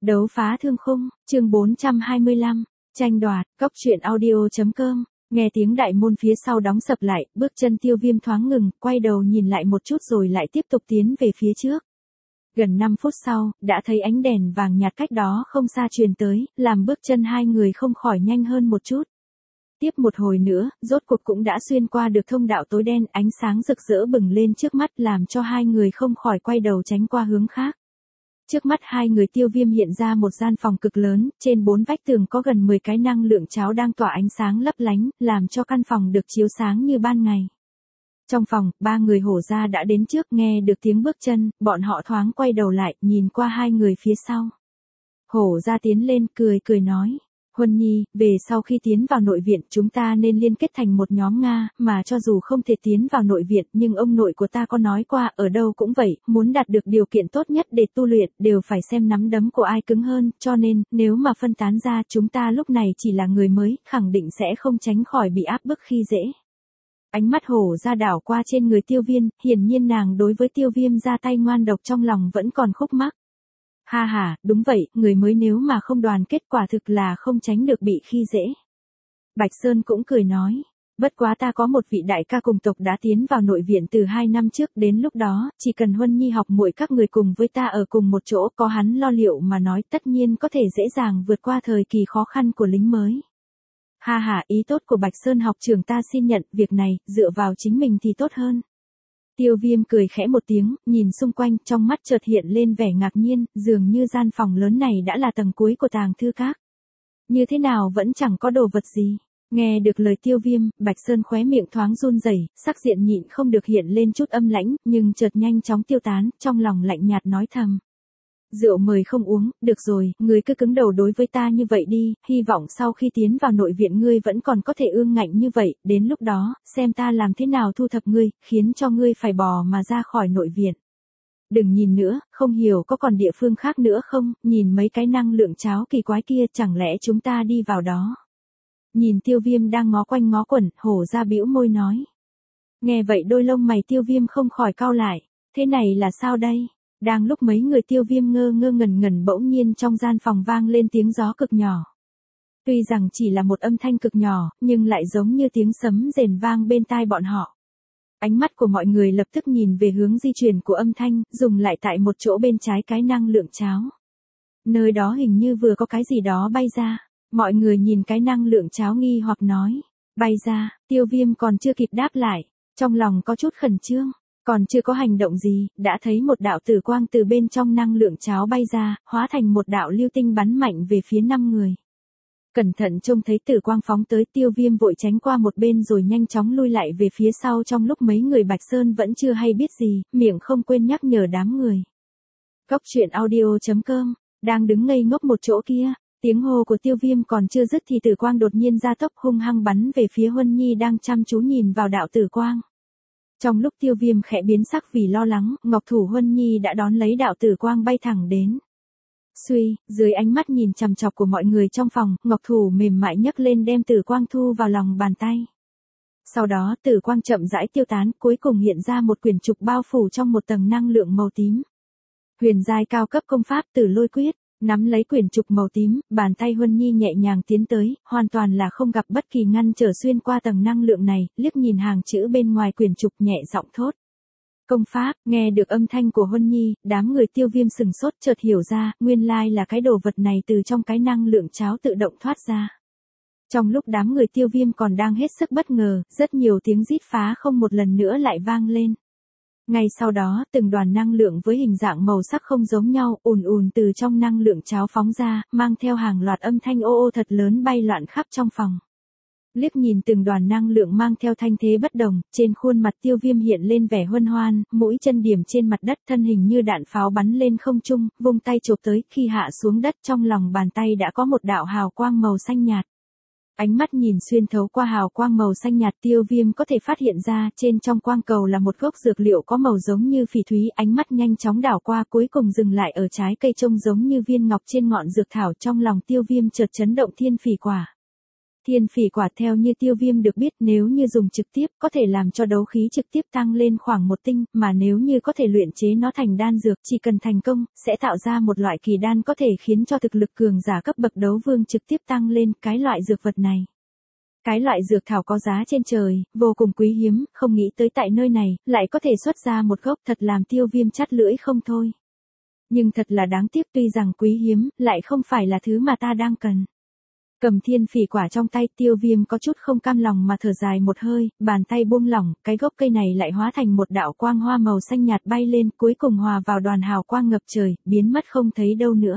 Đấu phá thương khung, chương 425, tranh đoạt, cóc truyện audio.com, nghe tiếng đại môn phía sau đóng sập lại, bước chân Tiêu Viêm thoáng ngừng, quay đầu nhìn lại một chút rồi lại tiếp tục tiến về phía trước. Gần 5 phút sau, đã thấy ánh đèn vàng nhạt cách đó không xa truyền tới, làm bước chân hai người không khỏi nhanh hơn một chút. Tiếp một hồi nữa, rốt cuộc cũng đã xuyên qua được thông đạo tối đen, ánh sáng rực rỡ bừng lên trước mắt làm cho hai người không khỏi quay đầu tránh qua hướng khác. Trước mắt hai người Tiêu Viêm hiện ra một gian phòng cực lớn, trên 4 vách tường có gần 10 cái năng lượng cháo đang tỏa ánh sáng lấp lánh, làm cho căn phòng được chiếu sáng như ban ngày. Trong phòng, 3 người hổ ra đã đến trước, nghe được tiếng bước chân, bọn họ thoáng quay đầu lại, nhìn qua hai người phía sau. Hổ ra tiến lên, cười nói. Huân Nhi, về sau khi tiến vào nội viện chúng ta nên liên kết thành một nhóm Nga, mà cho dù không thể tiến vào nội viện nhưng ông nội của ta có nói qua ở đâu cũng vậy, muốn đạt được điều kiện tốt nhất để tu luyện đều phải xem nắm đấm của ai cứng hơn, cho nên, nếu mà phân tán ra chúng ta lúc này chỉ là người mới, khẳng định sẽ không tránh khỏi bị áp bức khi dễ. Ánh mắt hổ ra đảo qua trên người Tiêu Viêm, hiển nhiên nàng đối với Tiêu Viêm ra tay ngoan độc trong lòng vẫn còn khúc mắc. Ha ha, đúng vậy, người mới nếu mà không đoàn kết quả thực là không tránh được bị khi dễ. Bạch Sơn cũng cười nói, bất quá ta có một vị đại ca cùng tộc đã tiến vào nội viện từ 2 năm trước, đến lúc đó, chỉ cần Huân Nhi học muội các người cùng với ta ở cùng một chỗ, có hắn lo liệu mà nói tất nhiên có thể dễ dàng vượt qua thời kỳ khó khăn của lính mới. Ha ha, ý tốt của Bạch Sơn học trưởng ta xin nhận, việc này, dựa vào chính mình thì tốt hơn. Tiêu Viêm cười khẽ một tiếng, nhìn xung quanh, trong mắt chợt hiện lên vẻ ngạc nhiên, dường như gian phòng lớn này đã là tầng cuối của tàng thư các. Như thế nào vẫn chẳng có đồ vật gì. Nghe được lời Tiêu Viêm, Bạch Sơn khóe miệng thoáng run rẩy, sắc diện nhịn không được hiện lên chút âm lãnh, nhưng chợt nhanh chóng tiêu tán, trong lòng lạnh nhạt nói thầm. Rượu mời không uống, được rồi, ngươi cứ cứng đầu đối với ta như vậy đi, hy vọng sau khi tiến vào nội viện ngươi vẫn còn có thể ương ngạnh như vậy, đến lúc đó, xem ta làm thế nào thu thập ngươi, khiến cho ngươi phải bò mà ra khỏi nội viện. Đừng nhìn nữa, không hiểu có còn địa phương khác nữa không, nhìn mấy cái năng lượng cháo kỳ quái kia, chẳng lẽ chúng ta đi vào đó. Nhìn Tiêu Viêm đang ngó quanh ngó quẩn, hổ ra bĩu môi nói. Nghe vậy đôi lông mày Tiêu Viêm không khỏi cau lại, thế này là sao đây? Đang lúc mấy người Tiêu Viêm ngơ ngẩn bỗng nhiên trong gian phòng vang lên tiếng gió cực nhỏ. Tuy rằng chỉ là một âm thanh cực nhỏ, nhưng lại giống như tiếng sấm rền vang bên tai bọn họ. Ánh mắt của mọi người lập tức nhìn về hướng di chuyển của âm thanh, dùng lại tại một chỗ bên trái cái năng lượng cháo. Nơi đó hình như vừa có cái gì đó bay ra. Mọi người nhìn cái năng lượng cháo nghi hoặc nói. Bay ra, Tiêu Viêm còn chưa kịp đáp lại. Trong lòng có chút khẩn trương. Còn chưa có hành động gì, đã thấy một đạo tử quang từ bên trong năng lượng cháo bay ra, hóa thành một đạo lưu tinh bắn mạnh về phía 5 người. Cẩn thận trông thấy tử quang phóng tới, Tiêu Viêm vội tránh qua một bên rồi nhanh chóng lui lại về phía sau, trong lúc mấy người Bạch Sơn vẫn chưa hay biết gì, miệng không quên nhắc nhở đám người. Cóc truyện audio.com, đang đứng ngây ngốc một chỗ kia, tiếng hô của Tiêu Viêm còn chưa dứt thì tử quang đột nhiên ra tốc hung hăng bắn về phía Huân Nhi đang chăm chú nhìn vào đạo tử quang. Trong lúc Tiêu Viêm khẽ biến sắc vì lo lắng, Ngọc Thủ Huân Nhi đã đón lấy đạo tử quang bay thẳng đến. Suy, dưới ánh mắt nhìn chằm chọc của mọi người trong phòng, Ngọc Thủ mềm mại nhấc lên đem tử quang thu vào lòng bàn tay. Sau đó tử quang chậm rãi tiêu tán, cuối cùng hiện ra một quyển trục bao phủ trong một tầng năng lượng màu tím. Huyền giai cao cấp công pháp Tử Lôi Quyết. Nắm lấy quyển trục màu tím, bàn tay Huân Nhi nhẹ nhàng tiến tới, hoàn toàn là không gặp bất kỳ ngăn trở xuyên qua tầng năng lượng này, liếc nhìn hàng chữ bên ngoài quyển trục nhẹ giọng thốt. Công pháp, nghe được âm thanh của Huân Nhi, đám người Tiêu Viêm sừng sốt chợt hiểu ra, nguyên lai là cái đồ vật này từ trong cái năng lượng cháo tự động thoát ra. Trong lúc đám người Tiêu Viêm còn đang hết sức bất ngờ, rất nhiều tiếng rít phá không một lần nữa lại vang lên. Ngay sau đó, từng đoàn năng lượng với hình dạng màu sắc không giống nhau, ùn từ trong năng lượng cháo phóng ra, mang theo hàng loạt âm thanh ô ô thật lớn bay loạn khắp trong phòng. Liếc nhìn từng đoàn năng lượng mang theo thanh thế bất đồng, trên khuôn mặt Tiêu Viêm hiện lên vẻ huân hoan, mũi chân điểm trên mặt đất, thân hình như đạn pháo bắn lên không trung, vung tay chộp tới, khi hạ xuống đất trong lòng bàn tay đã có một đạo hào quang màu xanh nhạt. Ánh mắt nhìn xuyên thấu qua hào quang màu xanh nhạt, Tiêu Viêm có thể phát hiện ra, trên trong quang cầu là một gốc dược liệu có màu giống như phỉ thúy, ánh mắt nhanh chóng đảo qua cuối cùng dừng lại ở trái cây trông giống như viên ngọc trên ngọn dược thảo, trong lòng Tiêu Viêm chợt chấn động thiên phỉ quả. Thiên phỉ quả theo như Tiêu Viêm được biết nếu như dùng trực tiếp có thể làm cho đấu khí trực tiếp tăng lên khoảng 1 tinh, mà nếu như có thể luyện chế nó thành đan dược chỉ cần thành công, sẽ tạo ra một loại kỳ đan có thể khiến cho thực lực cường giả cấp bậc đấu vương trực tiếp tăng lên. Cái loại dược vật này, cái loại dược thảo có giá trên trời, vô cùng quý hiếm, không nghĩ tới tại nơi này, lại có thể xuất ra một gốc, thật làm Tiêu Viêm chát lưỡi không thôi. Nhưng thật là đáng tiếc, tuy rằng quý hiếm, lại không phải là thứ mà ta đang cần. Cầm thiên phỉ quả trong tay, Tiêu Viêm có chút không cam lòng mà thở dài một hơi, bàn tay buông lỏng, cái gốc cây này lại hóa thành một đạo quang hoa màu xanh nhạt bay lên, cuối cùng hòa vào đoàn hào quang ngập trời, biến mất không thấy đâu nữa.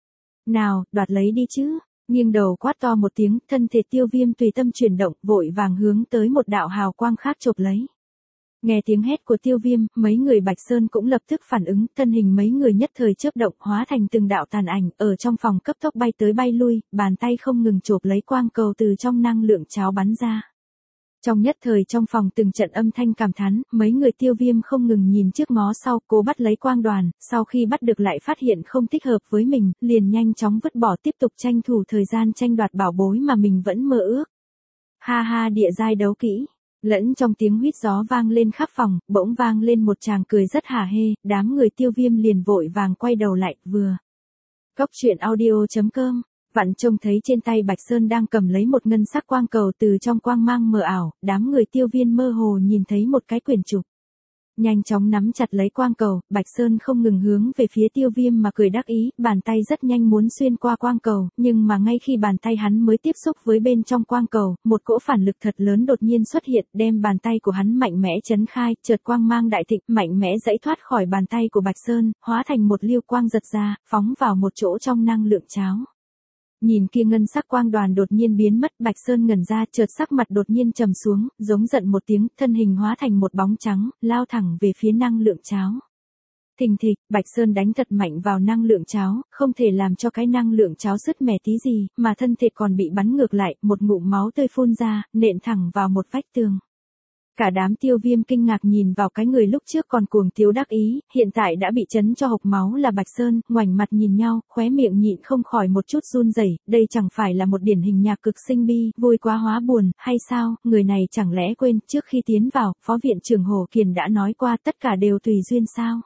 Nào, đoạt lấy đi chứ. Nghiêng đầu quát to một tiếng, thân thể Tiêu Viêm tùy tâm chuyển động, vội vàng hướng tới một đạo hào quang khác chộp lấy. Nghe tiếng hét của Tiêu Viêm, mấy người Bạch Sơn cũng lập tức phản ứng, thân hình mấy người nhất thời chớp động, hóa thành từng đạo tàn ảnh, ở trong phòng cấp tốc bay tới bay lui, bàn tay không ngừng chộp lấy quang cầu từ trong năng lượng cháo bắn ra. Trong nhất thời trong phòng từng trận âm thanh cảm thán, mấy người Tiêu Viêm không ngừng nhìn trước ngó sau, cố bắt lấy quang đoàn, sau khi bắt được lại phát hiện không thích hợp với mình, liền nhanh chóng vứt bỏ, tiếp tục tranh thủ thời gian tranh đoạt bảo bối mà mình vẫn mơ ước. Ha ha, địa giai đấu kỹ. Lẫn trong tiếng huýt gió vang lên khắp phòng, bỗng vang lên một tràng cười rất hả hê, đám người Tiêu Viêm liền vội vàng quay đầu lại, vừa. Cốc truyện audio.com, vặn trông thấy trên tay Bạch Sơn đang cầm lấy một ngân sắc quang cầu, từ trong quang mang mờ ảo, đám người Tiêu Viêm mơ hồ nhìn thấy một cái quyển trục. Nhanh chóng nắm chặt lấy quang cầu, Bạch Sơn không ngừng hướng về phía Tiêu Viêm mà cười đắc ý, bàn tay rất nhanh muốn xuyên qua quang cầu, nhưng mà ngay khi bàn tay hắn mới tiếp xúc với bên trong quang cầu, một cỗ phản lực thật lớn đột nhiên xuất hiện, đem bàn tay của hắn mạnh mẽ chấn khai, chợt quang mang đại thịnh, mạnh mẽ giãy thoát khỏi bàn tay của Bạch Sơn, hóa thành một liêu quang giật ra, phóng vào một chỗ trong năng lượng cháo. Nhìn kia ngân sắc quang đoàn đột nhiên biến mất, Bạch Sơn ngẩn ra, chợt sắc mặt đột nhiên trầm xuống, giống giận một tiếng, thân hình hóa thành một bóng trắng, lao thẳng về phía năng lượng cháo. Thình thịch, Bạch Sơn đánh thật mạnh vào năng lượng cháo, không thể làm cho cái năng lượng cháo sứt mẻ tí gì, mà thân thể còn bị bắn ngược lại, một ngụm máu tươi phun ra, nện thẳng vào một vách tường. Cả đám Tiêu Viêm kinh ngạc nhìn vào cái người lúc trước còn cuồng tiếu đắc ý, hiện tại đã bị chấn cho hộc máu là Bạch Sơn, ngoảnh mặt nhìn nhau, khóe miệng nhịn không khỏi một chút run rẩy, đây chẳng phải là một điển hình nhạc cực sinh bi, vui quá hóa buồn, hay sao, người này chẳng lẽ quên, trước khi tiến vào, Phó Viện trưởng Hồ Kiền đã nói qua tất cả đều tùy duyên sao?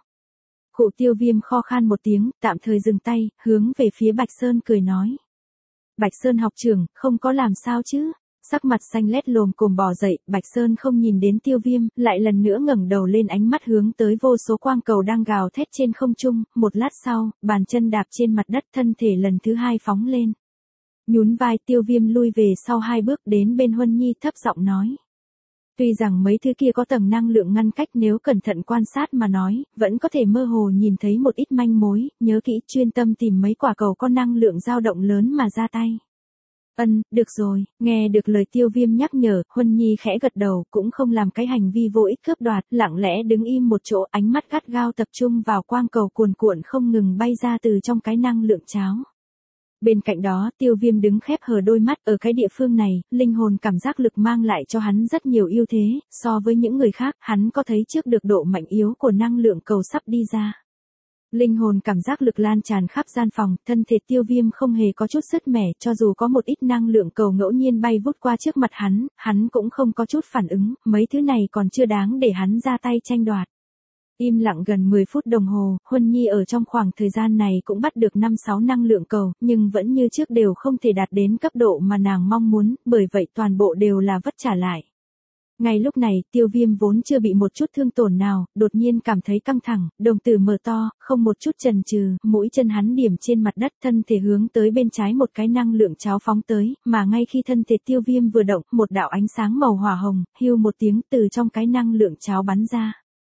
Cụ Tiêu Viêm kho khan một tiếng, tạm thời dừng tay, hướng về phía Bạch Sơn cười nói. Bạch Sơn học trưởng, không có làm sao chứ? Sắc mặt xanh lét lồm cồm bò dậy, Bạch Sơn không nhìn đến Tiêu Viêm, lại lần nữa ngẩng đầu lên, ánh mắt hướng tới vô số quang cầu đang gào thét trên không trung, một lát sau, bàn chân đạp trên mặt đất, thân thể lần thứ hai phóng lên. Nhún vai, Tiêu Viêm lui về sau 2 bước, đến bên Huân Nhi thấp giọng nói. Tuy rằng mấy thứ kia có tầng năng lượng ngăn cách, nếu cẩn thận quan sát mà nói, vẫn có thể mơ hồ nhìn thấy một ít manh mối, nhớ kỹ chuyên tâm tìm mấy quả cầu có năng lượng dao động lớn mà ra tay. Được rồi, nghe được lời Tiêu Viêm nhắc nhở, Huân Nhi khẽ gật đầu, cũng không làm cái hành vi vô ích cướp đoạt, lặng lẽ đứng im một chỗ, ánh mắt gắt gao tập trung vào quang cầu cuồn cuộn không ngừng bay ra từ trong cái năng lượng cháo. Bên cạnh đó, Tiêu Viêm đứng khép hờ đôi mắt, ở cái địa phương này, linh hồn cảm giác lực mang lại cho hắn rất nhiều ưu thế, so với những người khác, hắn có thấy trước được độ mạnh yếu của năng lượng cầu sắp đi ra. Linh hồn cảm giác lực lan tràn khắp gian phòng, thân thể Tiêu Viêm không hề có chút sứt mẻ, cho dù có một ít năng lượng cầu ngẫu nhiên bay vút qua trước mặt hắn cũng không có chút phản ứng, mấy thứ này còn chưa đáng để hắn ra tay tranh đoạt. Im lặng gần 10 phút đồng hồ, Huân Nhi ở trong khoảng thời gian này cũng bắt được 5-6 năng lượng cầu, nhưng vẫn như trước đều không thể đạt đến cấp độ mà nàng mong muốn, bởi vậy toàn bộ đều là vất trả lại. Ngay lúc này, Tiêu Viêm vốn chưa bị một chút thương tổn nào, đột nhiên cảm thấy căng thẳng, đồng tử mở to, không một chút chần chừ, mũi chân hắn điểm trên mặt đất, thân thể hướng tới bên trái một cái năng lượng cháo phóng tới, mà ngay khi thân thể Tiêu Viêm vừa động, một đạo ánh sáng màu hỏa hồng, hưu một tiếng từ trong cái năng lượng cháo bắn ra.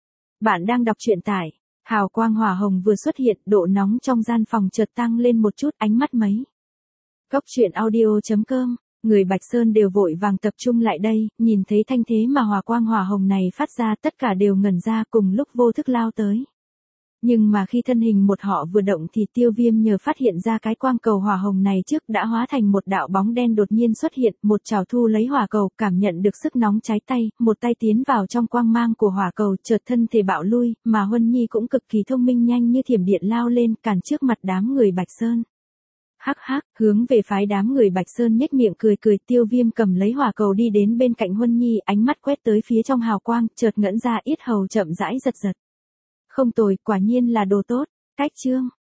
Bạn đang đọc truyện tại, hào quang hỏa hồng vừa xuất hiện, độ nóng trong gian phòng chợt tăng lên một chút, ánh mắt mấy. Cốc truyện audio.com. Người Bạch Sơn đều vội vàng tập trung lại đây, nhìn thấy thanh thế mà hỏa quang hỏa hồng này phát ra, tất cả đều ngẩn ra, cùng lúc vô thức lao tới. Nhưng mà khi thân hình một họ vừa động thì Tiêu Viêm nhờ phát hiện ra cái quang cầu hỏa hồng này trước đã hóa thành một đạo bóng đen đột nhiên xuất hiện, một chảo thu lấy hỏa cầu, cảm nhận được sức nóng cháy tay, một tay tiến vào trong quang mang của hỏa cầu, chợt thân thể bạo lui, mà Huân Nhi cũng cực kỳ thông minh, nhanh như thiểm điện lao lên, cản trước mặt đám người Bạch Sơn. Hắc hắc, hướng về phái đám người Bạch Sơn nhếch miệng cười cười, Tiêu Viêm cầm lấy hỏa cầu đi đến bên cạnh Huân Nhi, ánh mắt quét tới phía trong hào quang, chợt ngẩn ra, yết hầu chậm rãi giật giật. Không tồi, quả nhiên là đồ tốt. Cách chương